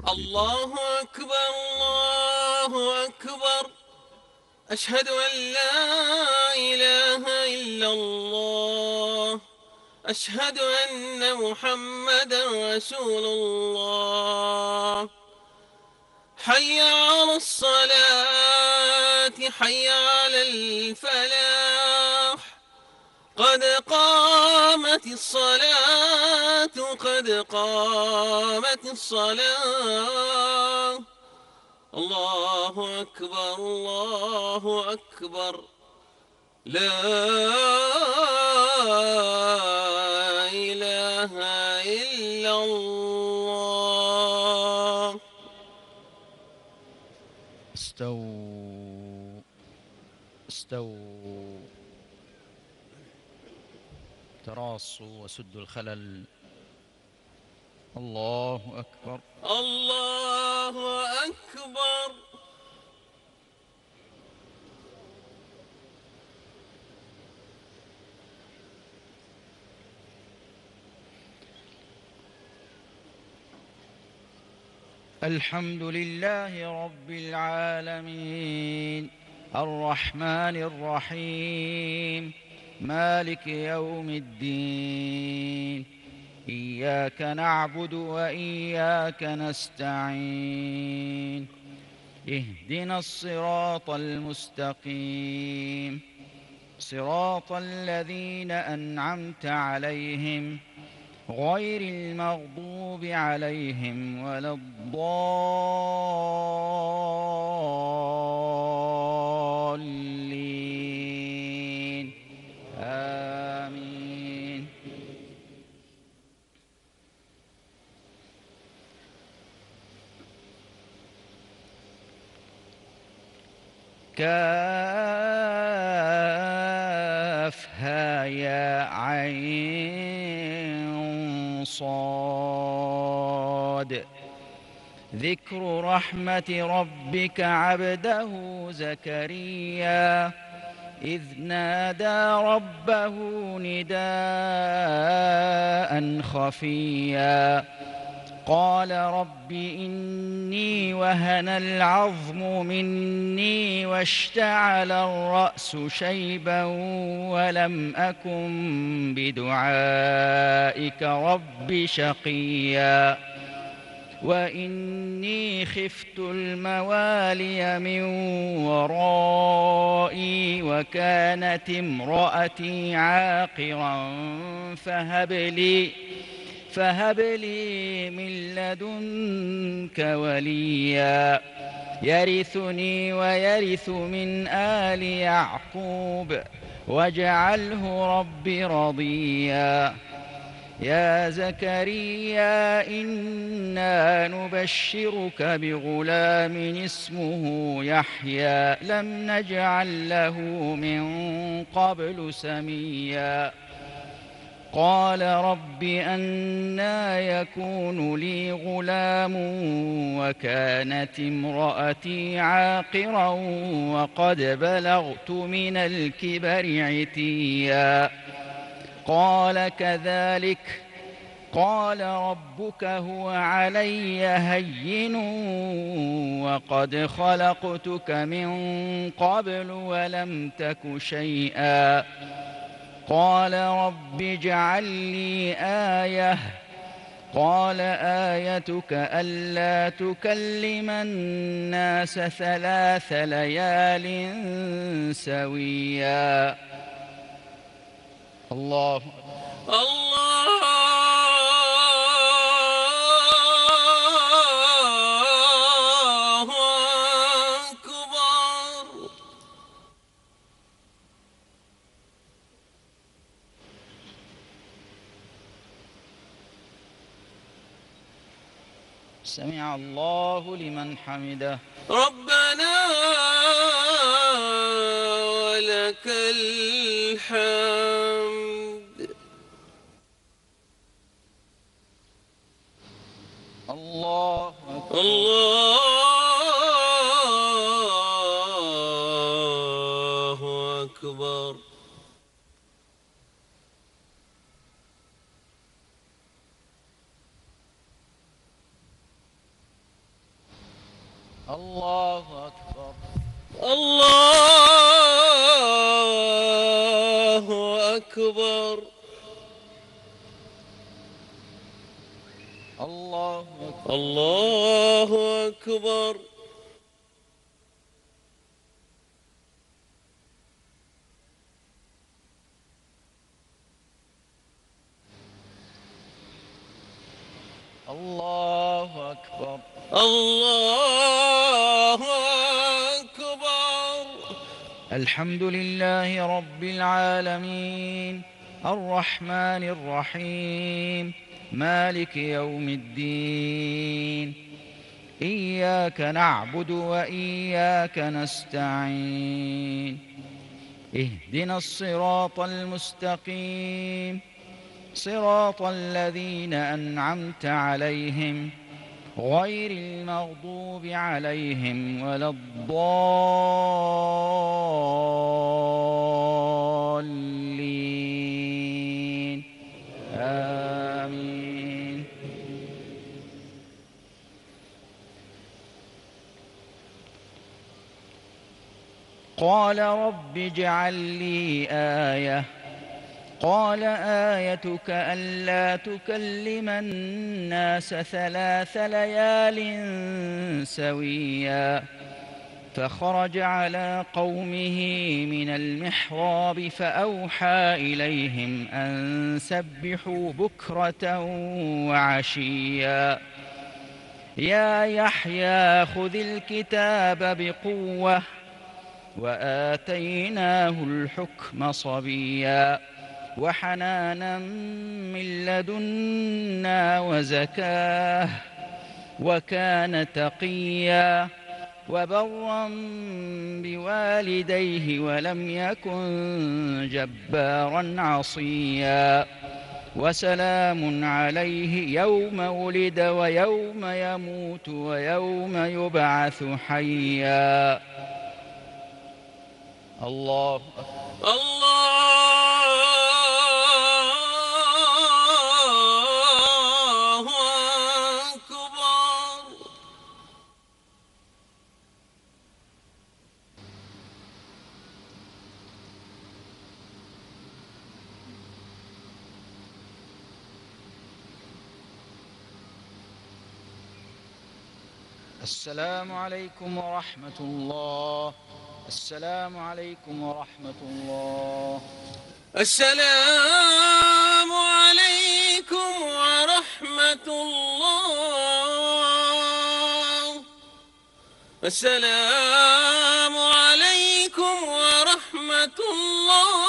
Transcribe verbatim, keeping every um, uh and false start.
الله أكبر الله أكبر. أشهد أن لا إله إلا الله. أشهد أن محمدا رسول الله. حي على الصلاة حي على الفلاح. قد قامت الصلاة قد قامت الصلاة. الله أكبر الله أكبر. لا إله إلا الله. استووا استووا تراصوا وسدوا الخلل. الله أكبر. الله أكبر. الحمد لله رب العالمين الرحمن الرحيم مالك يوم الدين. إياك نعبد وإياك نستعين. اهدنا الصراط المستقيم صراط الذين أنعمت عليهم غير المغضوب عليهم ولا الضالين. آمين. كافها يا عين صاد. ذكر رحمة ربك عبده زكريا إذ نادى ربه نداء خفيا قال رب إني وهن العظم مني واشتعل الرأس شيبا ولم أكن بدعائك رب شقيا وإني خفت الموالي من ورائي وكانت امرأتي عاقرا فهب لي فهب لي من لدنك وليا يرثني ويرث من آل يعقوب واجعله رب رضيا. يا زكريا إنا نبشرك بغلام اسمه يحيى لم نجعل له من قبل سميا. قال رب أنى يكون لي غلام وكانت امرأتي عاقرا وقد بلغت من الكبر عتيا. قال كذلك قال ربك هو علي هين وقد خلقتك من قبل ولم تك شيئا. قال رب اجعل لي آية. قال آيتك ألا تكلم الناس ثلاث ليال سويا. الله الله أكبر. سمع الله لمن حمده. ربنا ولك الحمد. الله أكبر. الله أكبر. الله أكبر. الله أكبر. الله أكبر. الله أكبر. الله أكبر. الله أكبر. الحمد لله رب العالمين الرحمن الرحيم مالك يوم الدين. إياك نعبد وإياك نستعين. اهدنا الصراط المستقيم صراط الذين أنعمت عليهم غير المغضوب عليهم ولا الضالين. آمين. قال رب اجعل لي آية. قال آيتك ألا تكلم الناس ثلاث ليال سويا. فخرج على قومه من المحراب فأوحى إليهم أن سبحوا بكرة وعشيا. يا يحيى خذ الكتاب بقوة وآتيناه الحكم صبيا وحنانا من لدنا وزكاه وكان تقيا وبرا بوالديه ولم يكن جبارا عصيا. وسلام عليه يوم ولد ويوم يموت ويوم يبعث حيا. الله الله أكبر. السلام عليكم ورحمة الله. السلام عليكم ورحمة الله. السلام عليكم ورحمة الله. السلام عليكم ورحمة الله.